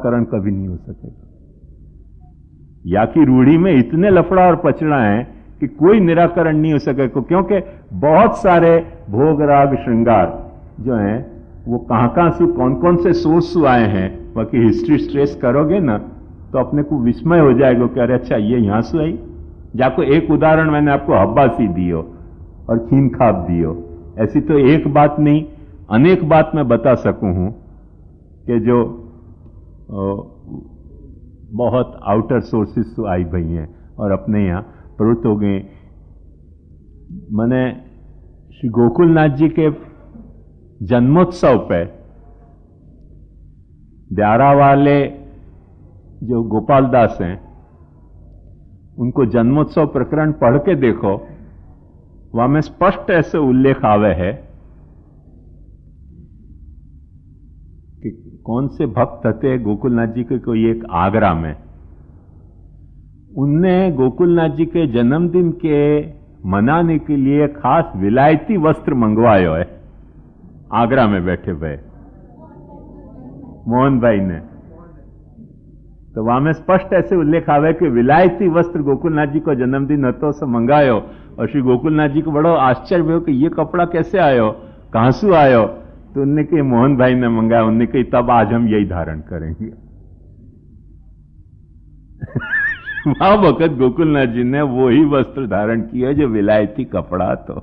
निराकरण कभी नहीं हो सकेगा। या कि रूढ़ी में इतने लफड़ा और पचड़ा है कि कोई निराकरण नहीं हो सकेगा, क्योंकि बहुत सारे भोग राग श्रृंगार जो हैं वो कहां से कौन कौन से सोर्स से आए हैं, बाकी हिस्ट्री ट्रेस करोगे ना तो अपने को विस्मय हो जाएगा कि अरे अच्छा ये यहां से आई। जाको एक उदाहरण मैंने आपको हब्बासी दियो और खीन खाब दियो, ऐसी तो एक बात नहीं अनेक बात मैं बता सकूं हूं कि जो बहुत आउटर सोर्सेस से आई भई हैं और अपने यहां प्रवृत्त हो गए। मैंने श्री गोकुलनाथ जी के जन्मोत्सव पे ब्यारा वाले जो गोपाल दास हैं उनको जन्मोत्सव प्रकरण पढ़ के देखो, वहां में स्पष्ट ऐसे उल्लेख आवे है कि कौन से भक्त थे गोकुलनाथ जी के, कोई एक आगरा में, उनने गोकुलनाथ जी के जन्मदिन के मनाने के लिए खास विलायती वस्त्र मंगवायो है आगरा में बैठे हुए मोहन भाई ने। तो वहां में स्पष्ट ऐसे उल्लेख आवे कि विलायती वस्त्र गोकुलनाथ जी को जन्मदिन हतो से मंगायो, और श्री गोकुलनाथ जी को बड़ो आश्चर्य हुआ कि ये कपड़ा कैसे आयो, कहां से आयो। तो उनने कही मोहन भाई ने मंगाया, उनने कही तब आज हम यही धारण करेंगे। वहां वक्त गोकुलनाथ जी ने वो ही वस्त्र धारण किया जो विलायती कपड़ा। तो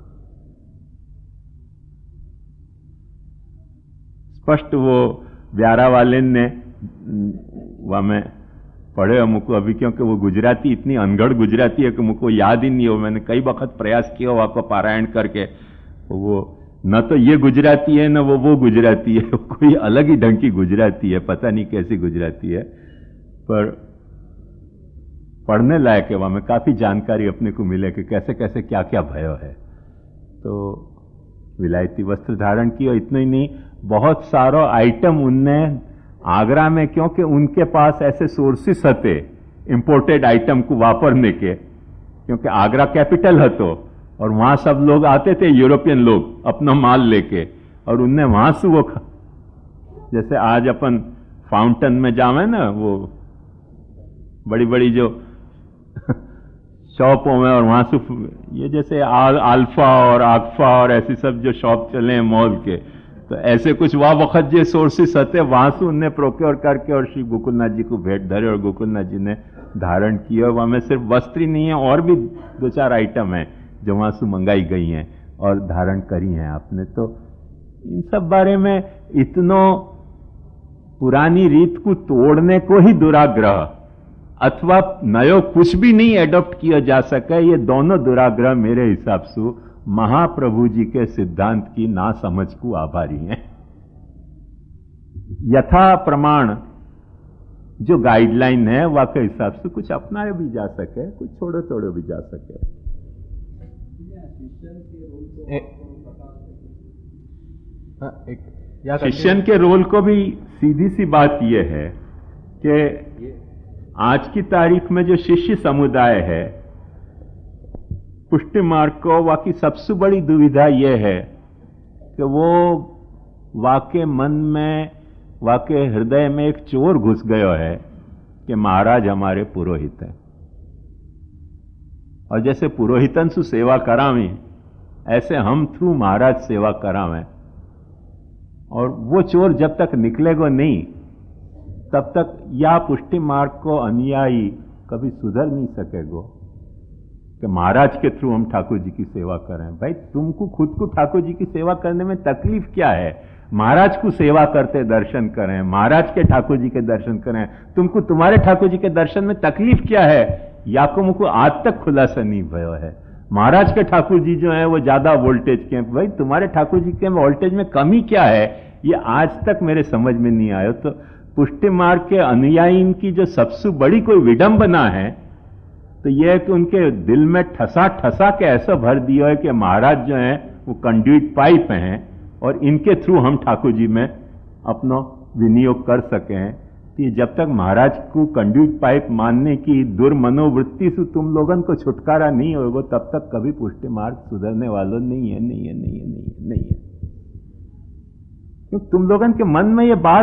स्पष्ट वो ब्यारा वाले ने वहां में पढ़े हमको अभी, क्योंकि वो गुजराती इतनी अनगढ़ गुजराती है कि मुझको याद ही नहीं हो। मैंने कई वक्त प्रयास किया वहां को पारायण करके, वो न तो ये गुजराती है न वो गुजराती है, कोई अलग ही ढंग की गुजराती है, पता नहीं कैसी गुजराती है, पर पढ़ने लायक है। वहां में काफी जानकारी अपने को मिले कि कैसे कैसे क्या क्या भयो है। तो विलायती वस्त्र धारण किया, इतना ही नहीं बहुत सारो आइटम उनने आगरा में, क्योंकि उनके पास ऐसे सोर्सेस हते इंपोर्टेड आइटम को वापरने के, क्योंकि आगरा कैपिटल हतो और वहां सब लोग आते थे यूरोपियन लोग अपना माल लेके, और उनने वहां से वो जैसे आज अपन फाउंटेन में जावे ना, वो बड़ी बड़ी जो शॉपों में, और वहां से ये जैसे अल्फा और आगफा और ऐसी सब जो शॉप चले हैं मॉल के, तो ऐसे कुछ वहां वक्त जो सोर्सेस आते वहां से उनने प्रोक्योर करके और श्री गोकुलनाथ जी को भेंट धरे और गोकुलनाथ जी ने धारण किया। वहां में सिर्फ वस्त्र ही नहीं है, और भी दो चार आइटम है जो वहां से मंगाई गई हैं और धारण करी हैं आपने। तो इन सब बारे में इतनो पुरानी रीत को तोड़ने को ही दुराग्रह अथवा नयो कुछ भी नहीं एडॉप्ट किया जा सके, ये दोनों दुराग्रह मेरे हिसाब से महाप्रभु जी के सिद्धांत की ना समझ को आभारी हैं। यथा प्रमाण जो गाइडलाइन है वह के हिसाब से कुछ अपनाया भी जा सके, कुछ छोड़े तोड़े भी जा सके। शिष्यन के रोल को भी सीधी सी बात यह है कि आज की तारीख में जो शिष्य समुदाय है पुष्टि मार्ग को, वाकई सबसे बड़ी दुविधा यह है कि वो वाके मन में, वाके हृदय में एक चोर घुस गया है कि महाराज हमारे पुरोहित है, और जैसे पुरोहितन से सेवा करावें ऐसे हम थ्रू महाराज सेवा करावें। और वो चोर जब तक निकलेगा नहीं तब तक या पुष्टि मार्ग को अनुयायी कभी सुधर नहीं सकेगा कि महाराज के थ्रू हम ठाकुर जी की सेवा करें। भाई तुमको खुद को ठाकुर जी की सेवा करने में तकलीफ क्या है? महाराज को सेवा करते दर्शन करें, महाराज के ठाकुर जी के दर्शन करें। तुमको तुम्हारे ठाकुर जी के दर्शन में तकलीफ क्या है? या को मुझको आज तक खुलासा नहीं भयो है। महाराज के ठाकुर जी जो है वो ज्यादा वोल्टेज के, भाई तुम्हारे ठाकुर जी के वोल्टेज में कमी क्या है? ये आज तक मेरे समझ में नहीं आया। तो पुष्टि मार्ग के अनुयायी की जो सबसे बड़ी कोई विडंबना है तो यह है कि उनके दिल में ठसा ठसा के ऐसा भर दिया है कि महाराज जो है वो कंड्यूट पाइप हैं और इनके थ्रू हम ठाकुर जी में अपना विनियोग कर सकें। तो जब तक महाराज को कंड्यूट पाइप मानने की दुर्मनोवृत्ति से तुम लोगों को छुटकारा नहीं होगा तब तक कभी पुष्टि मार्ग सुधरने वालों नहीं है। क्योंकि तुम लोगों के मन में ये बात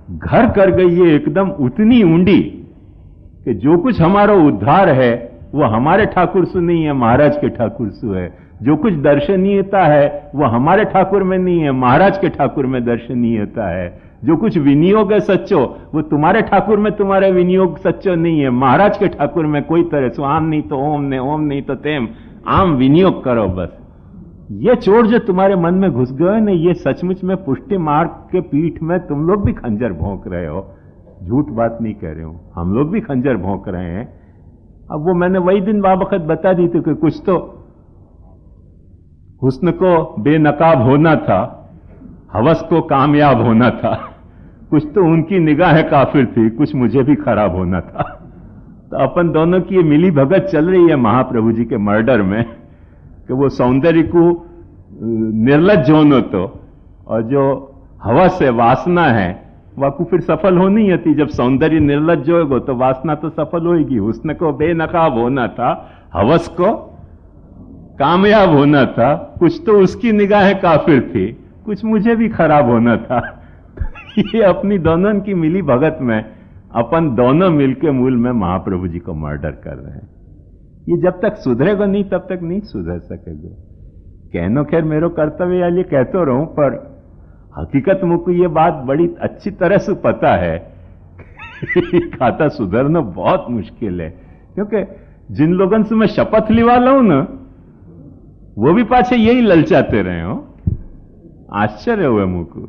घर कर गई है एकदम उतनी ऊंडी कि जो कुछ हमारा उद्धार है वो हमारे ठाकुर से नहीं है, महाराज के ठाकुर से है। जो कुछ दर्शनीयता है वो हमारे ठाकुर में नहीं है, महाराज के ठाकुर में दर्शनीयता है। जो कुछ विनियोग है सच्चो वो तुम्हारे ठाकुर में तुम्हारे विनियोग सच्चो नहीं है, महाराज के ठाकुर में कोई तरह से आम नहीं तो ओम ने, ओम नहीं तो तेम, आम विनियोग करो बस। ये चोर जो तुम्हारे मन में घुस गए ना, ये सचमुच में पुष्टि मार्ग के पीठ में तुम लोग भी खंजर भोंक रहे हो, झूठ बात नहीं कह रहे हो, हम लोग भी खंजर भोंक रहे हैं। अब वो मैंने वही दिन बाबखत बता दी थी कि कुछ तो हुस्न को बेनकाब होना था, हवस को कामयाब होना था, कुछ तो उनकी निगाह काफिर थी, कुछ मुझे भी खराब होना था। तो अपन दोनों की ये मिली भगत चल रही है महाप्रभु जी के मर्डर में कि वो सौंदर्य को निर्लज होनो तो, और जो हवस है, वासना है, वाकू फिर सफल होनी थी। जब सौंदर्य निर्लज होगा तो वासना तो सफल होगी। हुस्न को बेनकाब होना था, हवस को कामयाब होना था, कुछ तो उसकी निगाहें काफिर थी, कुछ मुझे भी खराब होना था। ये अपनी दोनों की मिली भगत में अपन दोनों मिलके मूल में महाप्रभु जी को मर्डर कर रहे हैं। ये जब तक सुधरेगा नहीं तब तक नहीं सुधर सकेगा। कहनो खैर मेरो कर्तव्य या ये कहते रहूं, पर हकीकत मुझको ये बात बड़ी अच्छी तरह से पता है कि खाता सुधरना बहुत मुश्किल है। क्योंकि जिन लोगों से मैं शपथ लिवा लूं ना, वो भी पाछे यही ललचाते रहे हो। आश्चर्य हुए मुझको,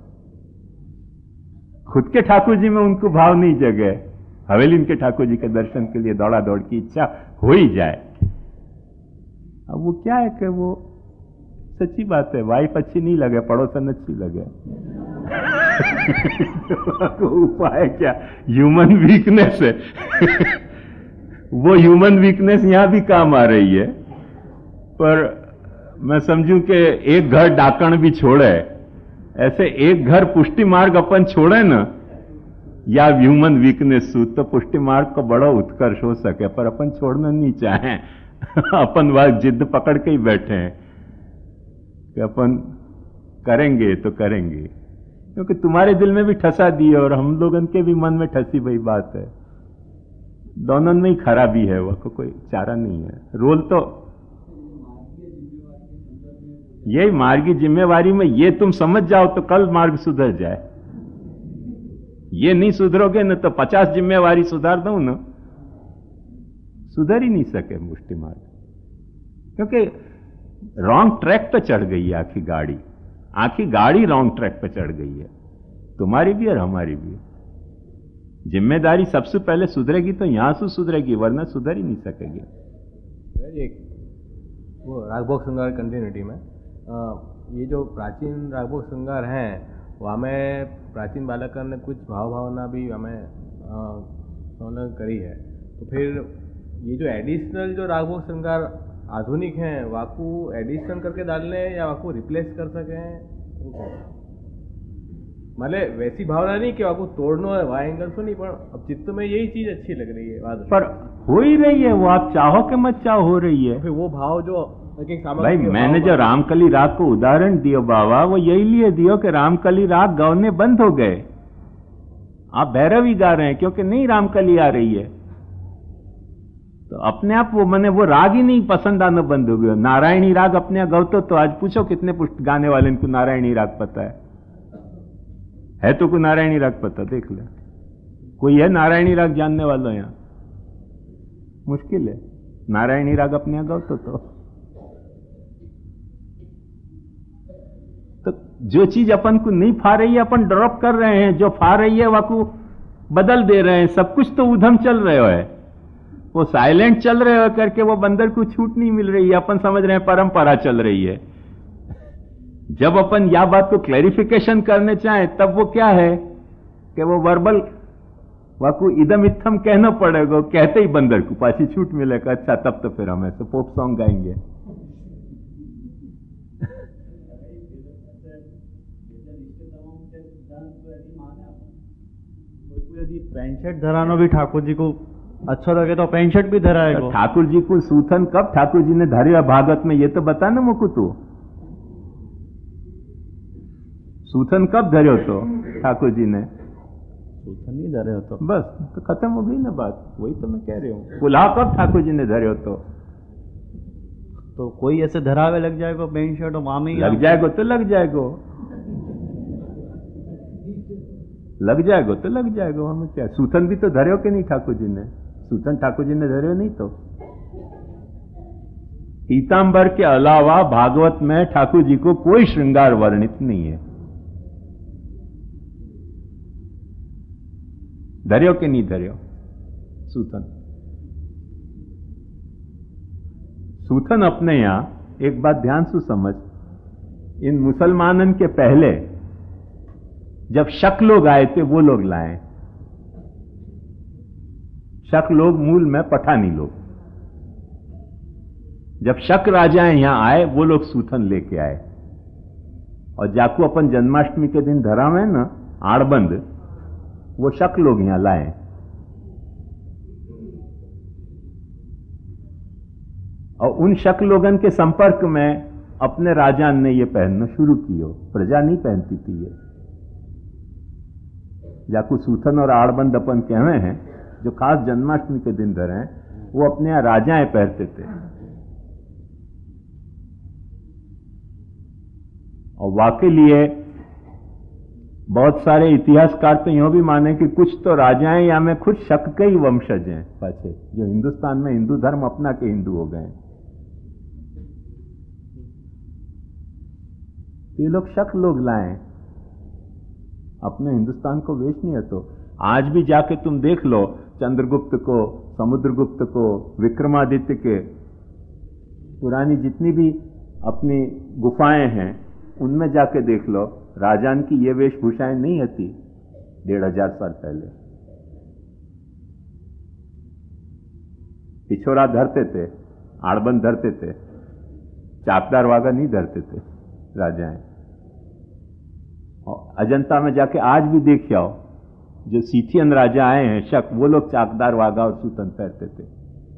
खुद के ठाकुर जी में उनको भाव नहीं जगे, हवेली के ठाकुर जी के दर्शन के लिए दौड़ा दौड़ की इच्छा हो ही जाए। अब वो क्या है कि वो सच्ची बात है, वाइफ अच्छी नहीं लगे, पड़ोसन अच्छी लगे। तो उपाय क्या, ह्यूमन वीकनेस है। वो ह्यूमन वीकनेस यहां भी काम आ रही है। पर मैं समझूं कि एक घर डाकण भी छोड़े, ऐसे एक घर पुष्टि मार्ग अपन छोड़े ना, या ह्यूमन वीकनेस तो पुष्टि मार्ग का बड़ा उत्कर्ष हो सके, पर अपन छोड़ना नहीं चाहें। अपन वह जिद पकड़ के ही बैठे हैं कि अपन करेंगे तो करेंगे, क्योंकि तुम्हारे दिल में भी ठसा दी है और हम लोगन के भी मन में ठसी वही बात है। दोनों में ही खराबी है, वह कोई चारा नहीं है। रोल तो यही मार्गी जिम्मेवारी में ये तुम समझ जाओ तो कल मार्ग सुधर जाए। ये नहीं सुधरोगे न तो 50 जिम्मेवारी सुधार दो ना, सुधर ही नहीं सके मुष्टि मार्ग, क्योंकि रॉन्ग ट्रैक पे चढ़ गई है आखी गाड़ी रॉन्ग ट्रैक पे चढ़ गई है, तुम्हारी भी और हमारी भी। जिम्मेदारी सबसे पहले सुधरेगी तो यहां से सुधरेगी, वरना सुधर ही नहीं सकेगी। एक वो रागभोग श्रृंगार कंटिन्यूटी में ये जो प्राचीन रागभोग श्रृंगार हैं, वो हमें प्राचीन बालकर ने कुछ भाव भावना भी हमें संलग्न करी है। तो फिर ये जो एडिशनल जो रागभोग श्रृंगार आधुनिक हैं, वाकू एडिशन करके डालने या वाकू रिप्लेस कर सकें, मतलब वैसी भावना नहीं कि आपको तोड़ना है वहाँ एंगल तो नहीं, पर अब चित्त में यही चीज अच्छी लग रही है, पर हो ही रही है वो, आप चाहो कि मत चाहो हो रही है। फिर वो भाव जो भाई मैंने जो रामकली राग को उदाहरण दियो बाबा, वो यही लिए दियो कि रामकली राग गौने बंद हो गए, आप भैरव ही गा रहे हैं क्योंकि नहीं रामकली आ रही है, तो अपने आप वो मैंने वो राग ही नहीं पसंद आना बंद हो गया। नारायणी राग अपने यहाँ गाओ तो आज पूछो कितने गाने वाले इनको नारायणी राग पता है तो कोई नारायणी राग पता, देख ले कोई है नारायणी राग जानने वाला यहाँ? मुश्किल है। नारायणी राग अपने यहाँ गाओ तो जो चीज अपन को नहीं फा रही है अपन ड्रॉप कर रहे हैं, जो फा रही है वाकू बदल दे रहे हैं। सब कुछ तो उधम चल रहे हो है, वो साइलेंट चल रहे हो करके वो बंदर को छूट नहीं मिल रही है, अपन समझ रहे हैं परंपरा चल रही है। जब अपन या बात को क्लैरिफिकेशन करने चाहें तब वो क्या है कि वो वर्बल वाकू इदम इत्थम कहना पड़ेगा, कहते ही बंदर को पाछी छूट मिलेगा। अच्छा तब तो फिर हम ऐसे पोप सॉन्ग गाएंगे। यदि पैंट शर्ट धराना भी ठाकुर जी को अच्छा लगे तो पैंट शर्ट भी धराएगा। ठाकुर जी को सूथन कब ठाकुर जी ने धरे भागवत में, ये तो बता ना मुझको तू, सूथन कब धरे तो ठाकुर जी ने? सूथन नहीं धरे हो तो बस तो खत्म हो गई ना बात। वही तो मैं कह रही हूँ, कुल्हा कब ठाकुर जी ने धरे हो तो कोई ऐसे धरावे लग जाएगा पैंट शर्ट और मामी लग जाएगो तो लग जाएगो, लग जाएगो तो लग जाएगो, हमें क्या। सूथन भी तो धरे हो कि नहीं ठाकुर जी ने, सूथन ठाकुर जी ने धरे हो नहीं तो। पीतांबर के अलावा भागवत में ठाकुर जी को कोई श्रृंगार वर्णित नहीं है। धरे हो कि नहीं धरे हो सूथन। सूथन अपने यहां एक बात ध्यान से समझ, इन मुसलमानन के पहले जब शक लोग आए थे वो लोग लाए। शक लोग मूल में पठानी लोग, जब शक राजाएं यहां आए वो लोग सूथन लेके आए। और जाकू अपन जन्माष्टमी के दिन धरा में ना आड़बंद, वो शक लोग यहां लाए। और उन शक लोगन के संपर्क में अपने राजा ने ये पहनना शुरू किया, प्रजा नहीं पहनती थी ये। जाकू सूथन और आड़बंद अपन कहवे हैं जो खास जन्माष्टमी के दिन धरे हैं, वो अपने यहां राजाएं पहनते थे। और वाकई लिए बहुत सारे इतिहासकार तो यूं भी माने कि कुछ तो राजाएं या में खुद शक के ही वंशज हैं पाछे, जो हिंदुस्तान में हिंदू धर्म अपना के हिंदू हो गए। ये लोग शक लोग लाए, अपने हिंदुस्तान को वेश नहीं है। तो आज भी जाके तुम देख लो चंद्रगुप्त को, समुद्रगुप्त को, विक्रमादित्य के पुरानी जितनी भी अपनी गुफाएं हैं उनमें जाके देख लो, राजान की ये वेशभूषाएं नहीं होती 1500 साल पहले। पिछोरा धरते थे, आड़बंद धरते थे, चाकदार वागा नहीं धरते थे राजाएं। और अजंता में जाके आज भी देख आओ, जो सीथियन राजा आए हैं शक, वो लोग चाकदार वागा और सूतन पहनते थे।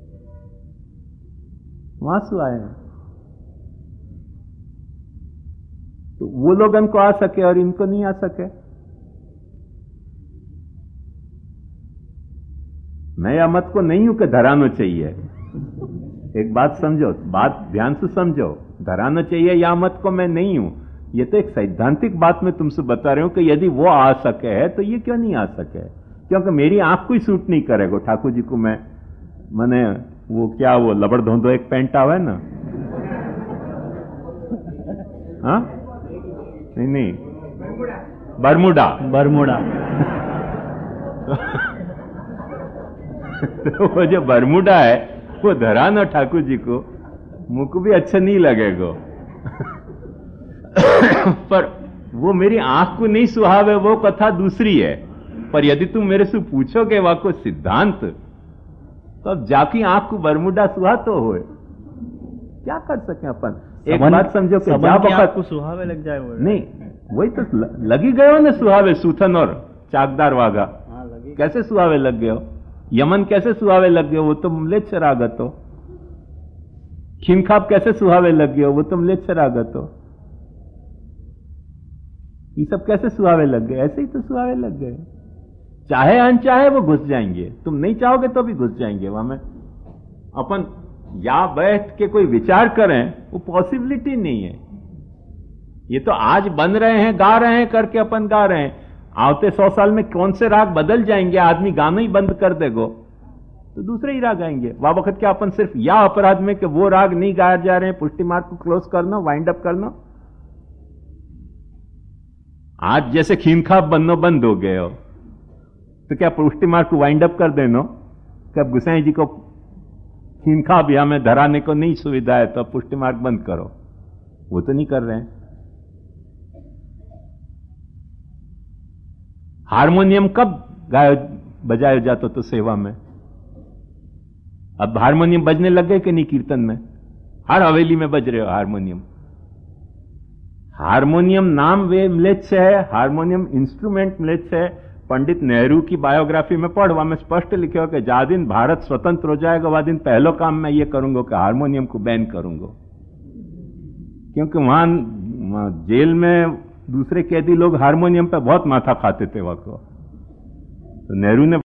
वहां से आए हैं तो वो लोग इनको आ सके और इनको नहीं आ सके। मैं या मत को नहीं हूं कि धराना चाहिए। एक बात समझो, बात ध्यान से समझो, धराना चाहिए या मत को मैं नहीं हूं। ये तो एक सैद्धांतिक बात मैं तुमसे बता रही हूं कि यदि वो आ सके है तो ये क्यों नहीं आ सके, क्योंकि मेरी आंख को ही सूट नहीं करेगा ठाकुर जी को। मैंने वो क्या वो लबड़ धोंधो एक पैंट आवा है ना, हाँ नहीं बरमुडा तो वो जो बरमुडा है वो धरा ना ठाकुर जी को, मुझको भी अच्छा नहीं लगेगा पर वो मेरी आंख को नहीं सुहावे, वो कथा दूसरी है। पर यदि तुम मेरे से पूछोगे वह को सिद्धांत, तो अब जाकी आंख को बरमुडा सुहा तो हो, क्या कर सके अपन। एक बात समझो कि आपको सुहावे लग जाए वो नहीं, वही तो लगी गयो ना सुहावे सूथन और चाकदार वागा। कैसे सुहावे लग गयो, यमन कैसे सुहावे लग गयो, वो तो म्लेच्छ रागत हो। खिमखाब कैसे सुहावे लग गयो, वो तो म्लेच्छ रागत हो। ये सब कैसे सुहावे लग गए, ऐसे ही तो सुहावे लग गए। चाहे अनचाहे वो घुस जाएंगे, तुम नहीं चाहोगे तो भी घुस जाएंगे वहां में। अपन या बैठ के कोई विचार करें वो पॉसिबिलिटी नहीं है। ये तो आज बन रहे हैं, गा रहे हैं करके अपन गा रहे हैं, आवते 100 साल में कौन से राग बदल जाएंगे, आदमी गाना ही बंद कर देगो तो दूसरे ही राग आएंगे। वह वक्त क्या अपन सिर्फ या अपराध में कि वो राग नहीं गाए जा रहे हैं, पुष्टि मार्ग को क्लोज करना, वाइंड अप करना। आज जैसे खीमखाब बनना बंद हो गए हो तो क्या पुष्टि मार्ग को वाइंड अप कर देना, कब गुसाई जी को खीमखाब या में धराने को नहीं सुविधा है तो पुष्टि मार्ग बंद करो, वो तो नहीं कर रहे हैं। हारमोनियम कब गाया बजाया जाता तो सेवा में, अब हारमोनियम बजने लग गए कि नहीं कीर्तन में, हर हवेली में बज रहे हो हारमोनियम। हारमोनियम नाम वे म्लेच्छ है, हारमोनियम इंस्ट्रूमेंट म्लेच्छ है। पंडित नेहरू की बायोग्राफी में पढ़, वहां में स्पष्ट लिखे हो कि जा दिन भारत स्वतंत्र हो जाएगा वह दिन पहलो काम मैं ये करूंगा कि हारमोनियम को बैन करूंगा, क्योंकि वहां जेल में दूसरे कैदी लोग हारमोनियम पे बहुत माथा खाते थे वहां को। तो नेहरू ने